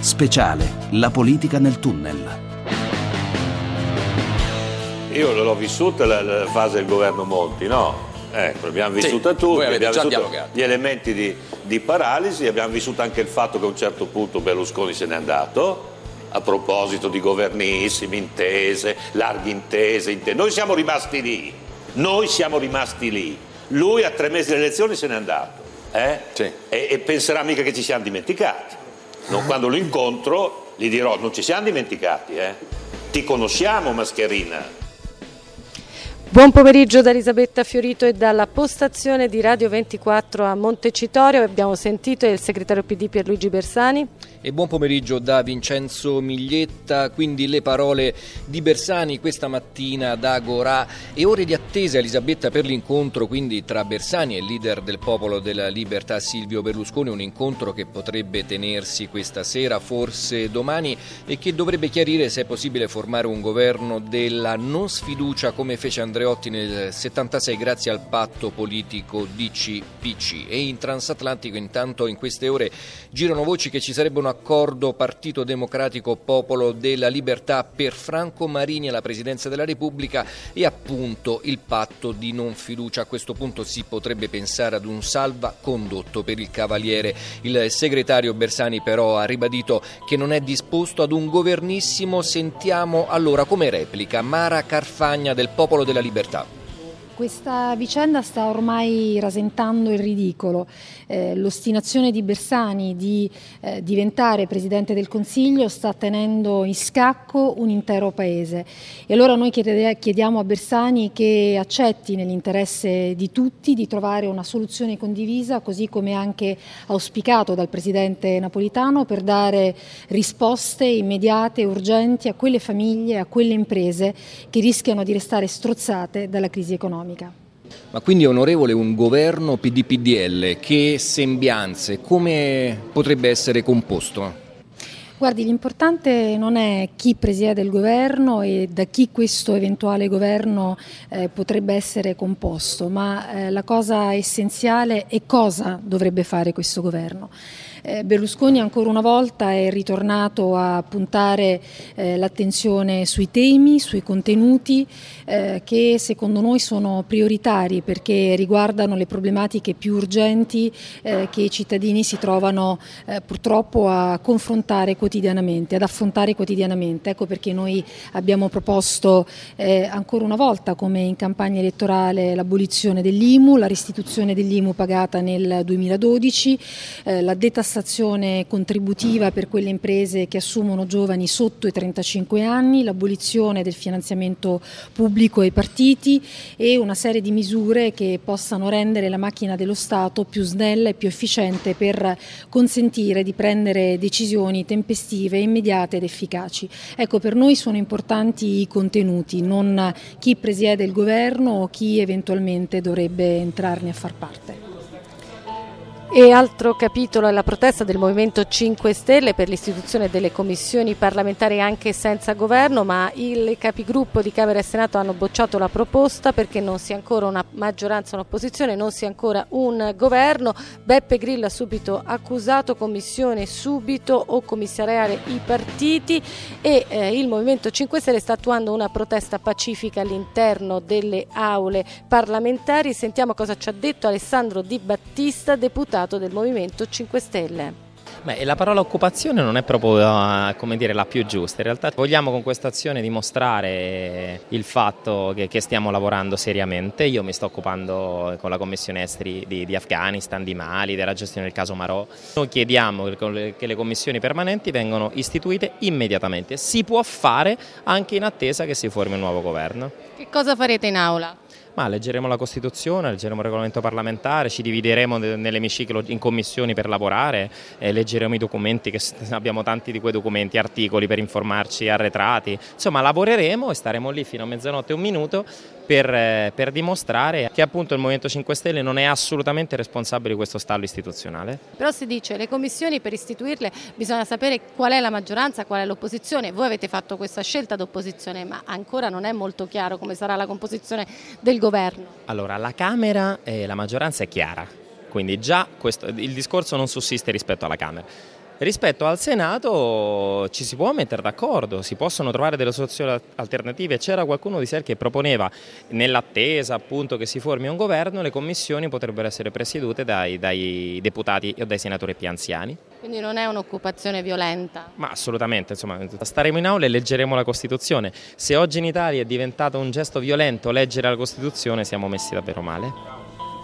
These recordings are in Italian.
Speciale, la politica nel tunnel. Io l'ho vissuta la fase del governo Monti, no? L'abbiamo vissuta tutti, abbiamo vissuto gli elementi di paralisi, abbiamo vissuto anche il fatto che a un certo punto Berlusconi se n'è andato, a proposito di governissimi, intese, larghe intese. Noi siamo rimasti lì, lui a 3 mesi delle elezioni se n'è andato, e penserà mica che ci siamo dimenticati. Quando lo incontro gli dirò: non ci siamo dimenticati, ti conosciamo, mascherina. Buon pomeriggio da Elisabetta Fiorito e dalla postazione di Radio 24 a Montecitorio. Abbiamo sentito il segretario PD Pierluigi Bersani. E buon pomeriggio da Vincenzo Miglietta. Quindi le parole di Bersani questa mattina da Agorà, e ore di attesa, Elisabetta, per l'incontro quindi tra Bersani e il leader del Popolo della Libertà Silvio Berlusconi, un incontro che potrebbe tenersi questa sera, forse domani, e che dovrebbe chiarire se è possibile formare un governo della non sfiducia come fece Andreotti nel 76 grazie al patto politico DC-PC. E in transatlantico intanto in queste ore girano voci che ci sarebbe un accordo Partito Democratico Popolo della Libertà per Franco Marini alla Presidenza della Repubblica e appunto il patto di non fiducia. A questo punto si potrebbe pensare ad un salvacondotto per il Cavaliere. Il segretario Bersani però ha ribadito che non è disposto ad un governissimo. Sentiamo allora come replica Mara Carfagna del Popolo della Libertà. Questa vicenda sta ormai rasentando il ridicolo. L'ostinazione di Bersani di diventare Presidente del Consiglio sta tenendo in scacco un intero Paese. E allora noi chiediamo a Bersani che accetti nell'interesse di tutti di trovare una soluzione condivisa, così come anche auspicato dal Presidente Napolitano, per dare risposte immediate e urgenti a quelle famiglie, a quelle imprese che rischiano di restare strozzate dalla crisi economica. Ma quindi, onorevole, un governo PD-PDL, che sembianze, come potrebbe essere composto? Guardi, l'importante non è chi presiede il governo e da chi questo eventuale governo potrebbe essere composto, ma la cosa essenziale è cosa dovrebbe fare questo governo. Berlusconi ancora una volta è ritornato a puntare l'attenzione sui temi, sui contenuti che secondo noi sono prioritari perché riguardano le problematiche più urgenti che i cittadini si trovano purtroppo a confrontare quotidianamente, ad affrontare quotidianamente. Ecco perché noi abbiamo proposto ancora una volta, come in campagna elettorale, l'abolizione dell'IMU, la restituzione dell'IMU pagata nel 2012, la detassazione contributiva per quelle imprese che assumono giovani sotto i 35 anni, l'abolizione del finanziamento pubblico ai partiti e una serie di misure che possano rendere la macchina dello Stato più snella e più efficiente per consentire di prendere decisioni tempestive, immediate ed efficaci. Ecco, per noi sono importanti i contenuti, non chi presiede il governo o chi eventualmente dovrebbe entrarne a far parte. E altro capitolo è la protesta del Movimento 5 Stelle per l'istituzione delle commissioni parlamentari anche senza governo, ma i capigruppo di Camera e Senato hanno bocciato la proposta perché non sia ancora una maggioranza, un'opposizione, non sia ancora un governo. Beppe Grillo ha subito accusato commissione subito o commissariare i partiti e il Movimento 5 Stelle sta attuando una protesta pacifica all'interno delle aule parlamentari. Sentiamo cosa ci ha detto Alessandro Di Battista, deputato del Movimento 5 Stelle. La parola occupazione non è proprio la più giusta. In realtà vogliamo con questa azione dimostrare il fatto che stiamo lavorando seriamente. Io mi sto occupando con la Commissione Esteri di Afghanistan, di Mali, della gestione del caso Marò. Noi chiediamo che le commissioni permanenti vengano istituite immediatamente. Si può fare anche in attesa che si formi un nuovo governo. Che cosa farete in aula? Leggeremo la Costituzione, leggeremo il regolamento parlamentare, ci divideremo nell'emiciclo in commissioni per lavorare, leggeremo i documenti, che abbiamo tanti di quei documenti, articoli per informarci, arretrati. Insomma, lavoreremo e staremo lì fino a mezzanotte e un minuto per dimostrare che appunto il Movimento 5 Stelle non è assolutamente responsabile di questo stallo istituzionale. Però si dice le commissioni per istituirle bisogna sapere qual è la maggioranza, qual è l'opposizione. Voi avete fatto questa scelta d'opposizione, ma ancora non è molto chiaro come sarà la composizione del governo. Allora, la Camera e la maggioranza è chiara, quindi già il discorso non sussiste rispetto alla Camera. Rispetto al Senato ci si può mettere d'accordo, si possono trovare delle soluzioni alternative. C'era qualcuno di SEL che proponeva, nell'attesa appunto che si formi un governo, le commissioni potrebbero essere presiedute dai deputati o dai senatori più anziani. Quindi non è un'occupazione violenta? Ma assolutamente, insomma, staremo in aula e leggeremo la Costituzione. Se oggi in Italia è diventato un gesto violento leggere la Costituzione, siamo messi davvero male.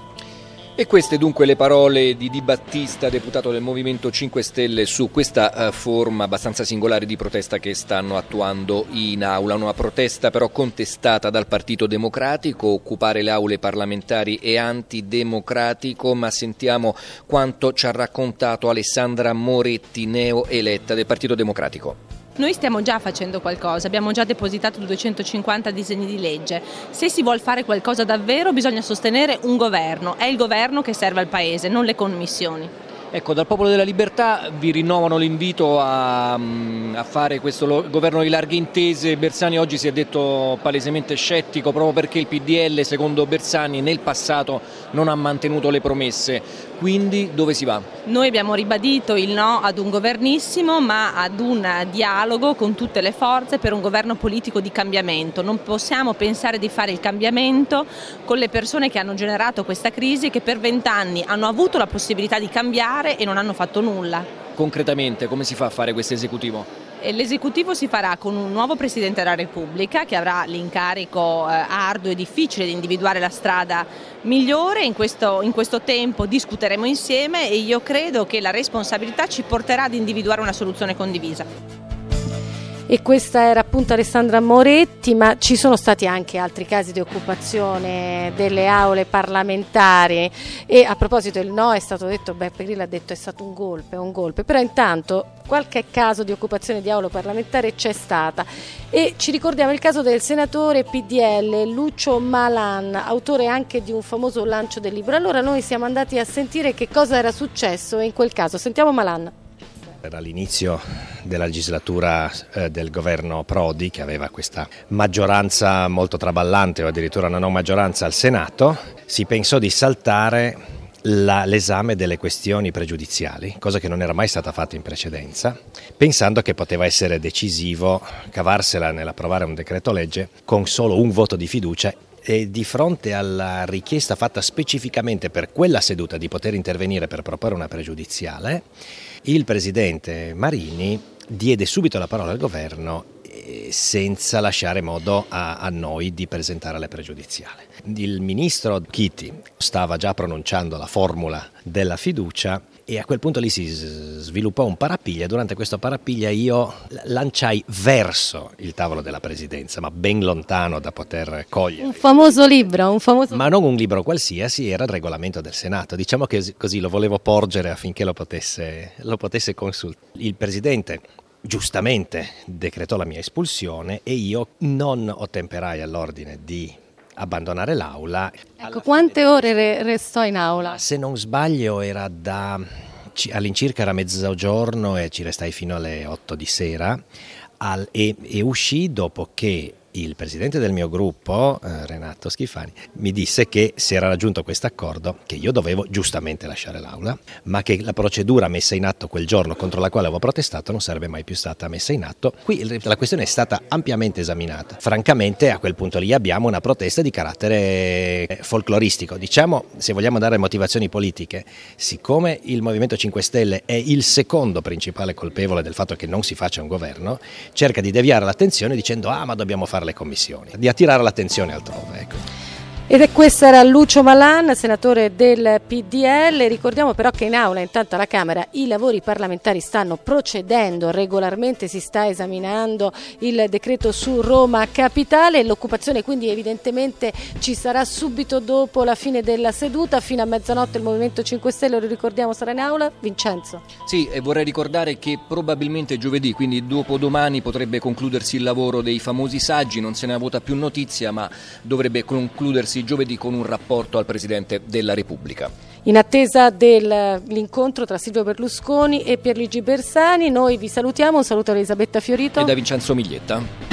E queste dunque le parole di Di Battista, deputato del Movimento 5 Stelle, su questa forma abbastanza singolare di protesta che stanno attuando in aula. Una protesta però contestata dal Partito Democratico. Occupare le aule parlamentari è antidemocratico, ma sentiamo quanto ci ha raccontato Alessandra Moretti, neoeletta del Partito Democratico. Noi stiamo già facendo qualcosa, abbiamo già depositato 250 disegni di legge. Se si vuol fare qualcosa davvero bisogna sostenere un governo, è il governo che serve al Paese, non le commissioni. Ecco, dal Popolo della Libertà vi rinnovano l'invito a fare questo governo di larghe intese. Bersani oggi si è detto palesemente scettico proprio perché il PDL, secondo Bersani, nel passato non ha mantenuto le promesse. Quindi dove si va? Noi abbiamo ribadito il no ad un governissimo, ma ad un dialogo con tutte le forze per un governo politico di cambiamento. Non possiamo pensare di fare il cambiamento con le persone che hanno generato questa crisi e che per 20 anni hanno avuto la possibilità di cambiare e non hanno fatto nulla. Concretamente come si fa a fare questo esecutivo? L'esecutivo si farà con un nuovo Presidente della Repubblica che avrà l'incarico arduo e difficile di individuare la strada migliore. In questo tempo discuteremo insieme e io credo che la responsabilità ci porterà ad individuare una soluzione condivisa. E questa era appunto Alessandra Moretti, ma ci sono stati anche altri casi di occupazione delle aule parlamentari e a proposito il no è stato detto, Beppe Grillo ha detto è stato un golpe, però intanto qualche caso di occupazione di aula parlamentare c'è stata e ci ricordiamo il caso del senatore PDL Lucio Malan, autore anche di un famoso lancio del libro. Allora noi siamo andati a sentire che cosa era successo in quel caso, sentiamo Malan. Era l'inizio della legislatura del governo Prodi che aveva questa maggioranza molto traballante o addirittura una non maggioranza al Senato. Si pensò di saltare l'esame delle questioni pregiudiziali, cosa che non era mai stata fatta in precedenza, pensando che poteva essere decisivo cavarsela nell'approvare un decreto legge con solo un voto di fiducia. E di fronte alla richiesta fatta specificamente per quella seduta di poter intervenire per proporre una pregiudiziale, il presidente Marini diede subito la parola al governo senza lasciare modo a noi di presentare la pregiudiziale. Il ministro Chiti stava già pronunciando la formula della fiducia e a quel punto lì si sviluppò un parapiglia. Durante questo parapiglia io lanciai verso il tavolo della presidenza, ma ben lontano da poter cogliere. Un famoso libro. Ma non un libro qualsiasi, era il regolamento del Senato. Diciamo che così lo volevo porgere affinché lo potesse consultare. Il presidente giustamente decretò la mia espulsione e io non ottemperai all'ordine di abbandonare l'aula. Ecco, quante ore restò in aula? Se non sbaglio era all'incirca era mezzogiorno e ci restai fino alle 8 di sera e uscì dopo che il presidente del mio gruppo, Renato Schifani, mi disse che si era raggiunto questo accordo, che io dovevo giustamente lasciare l'aula, ma che la procedura messa in atto quel giorno contro la quale avevo protestato non sarebbe mai più stata messa in atto. Qui la questione è stata ampiamente esaminata. Francamente a quel punto lì abbiamo una protesta di carattere folcloristico. Diciamo, se vogliamo dare motivazioni politiche, siccome il Movimento 5 Stelle è il secondo principale colpevole del fatto che non si faccia un governo, cerca di deviare l'attenzione dicendo ma dobbiamo fare le commissioni, di attirare l'attenzione altrove. Ecco. Ed questo era Lucio Malan, senatore del PDL. Ricordiamo però che in aula, intanto alla Camera, i lavori parlamentari stanno procedendo regolarmente, si sta esaminando il decreto su Roma Capitale, l'occupazione quindi evidentemente ci sarà subito dopo la fine della seduta, fino a mezzanotte il Movimento 5 Stelle, lo ricordiamo, sarà in aula. Vincenzo. Sì, e vorrei ricordare che probabilmente giovedì, quindi dopodomani, potrebbe concludersi il lavoro dei famosi saggi, non se ne ha avuta più notizia, ma dovrebbe concludersi giovedì con un rapporto al Presidente della Repubblica. In attesa dell'incontro tra Silvio Berlusconi e Pierluigi Bersani, noi vi salutiamo, un saluto da Elisabetta Fiorito e da Vincenzo Miglietta.